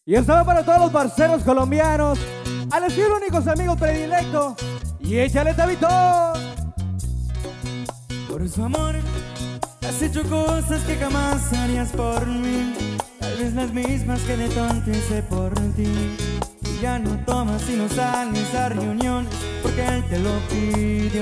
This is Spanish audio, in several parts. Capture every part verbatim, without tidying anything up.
Y esto va para todos los parceros colombianos, al estilo únicos amigos predilecto. Y échale, Tabito. Por su amor has hecho cosas que jamás harías por mí, tal vez las mismas que de tonto hice por ti. Y ya no tomas y no sales a reuniones porque él te lo pidió.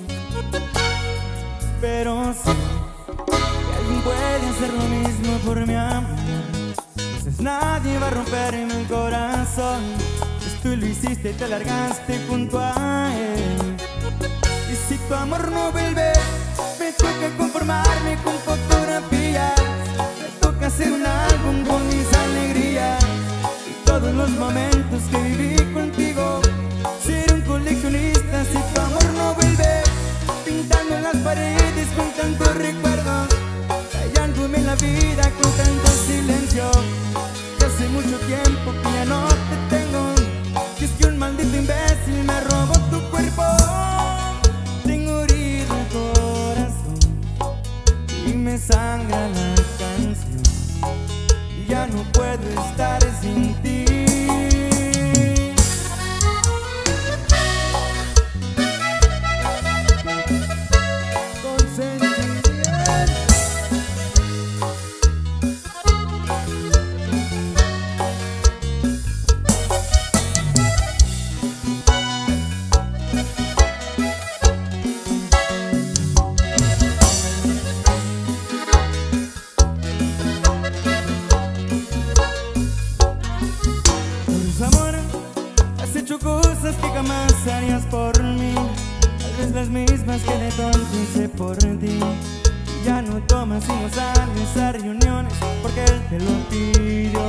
Pero sé que alguien puede hacer lo mismo por mi amor. Entonces nadie va a romperme el corazón, pues tú lo hiciste y te largaste junto a él. Y si tu amor no vuelve, me toca conformarme con fotografías, me toca hacer un álbum con mis alegrías y todos los momentos que viví contigo. Ser un coleccionista si tu amor no vuelve, pintando en las paredes con tantos recuerdos, callándome en la vida con tanto silencio. Que hace mucho tiempo que ya no te tengo, que es que un maldito imbécil me robó tu cuerpo. Tengo herido el corazón y me sangra la canción, y ya no puedo estar sin ti. Has hecho cosas que jamás harías por mí, tal vez las mismas que de tonto hice por ti. Ya no tomas y no sales a reuniones porque él te lo pidió.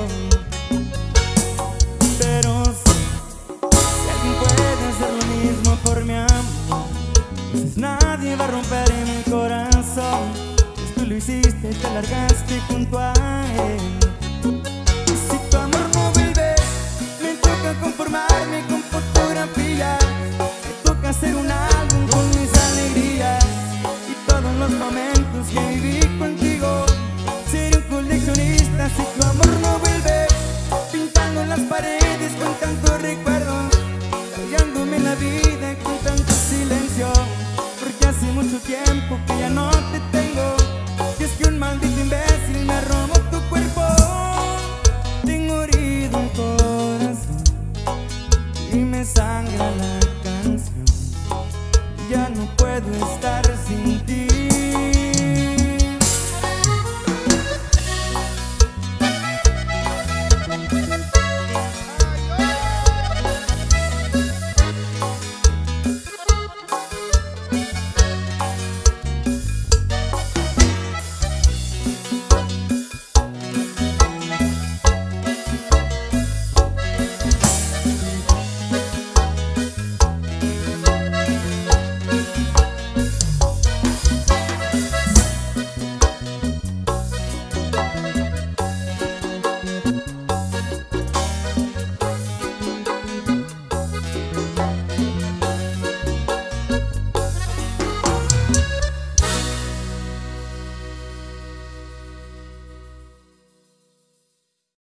Pero sé que alguien puede hacer lo mismo por mi amor, entonces nadie va a romper en el corazón, pues tú lo hiciste y te largaste junto a él. Conformarme con fotografías, me toca hacer un álbum con mis alegrías y todos los momentos que viví contigo. Ser un coleccionista si tu amor no vuelve, pintando en las paredes con tanto recuerdo.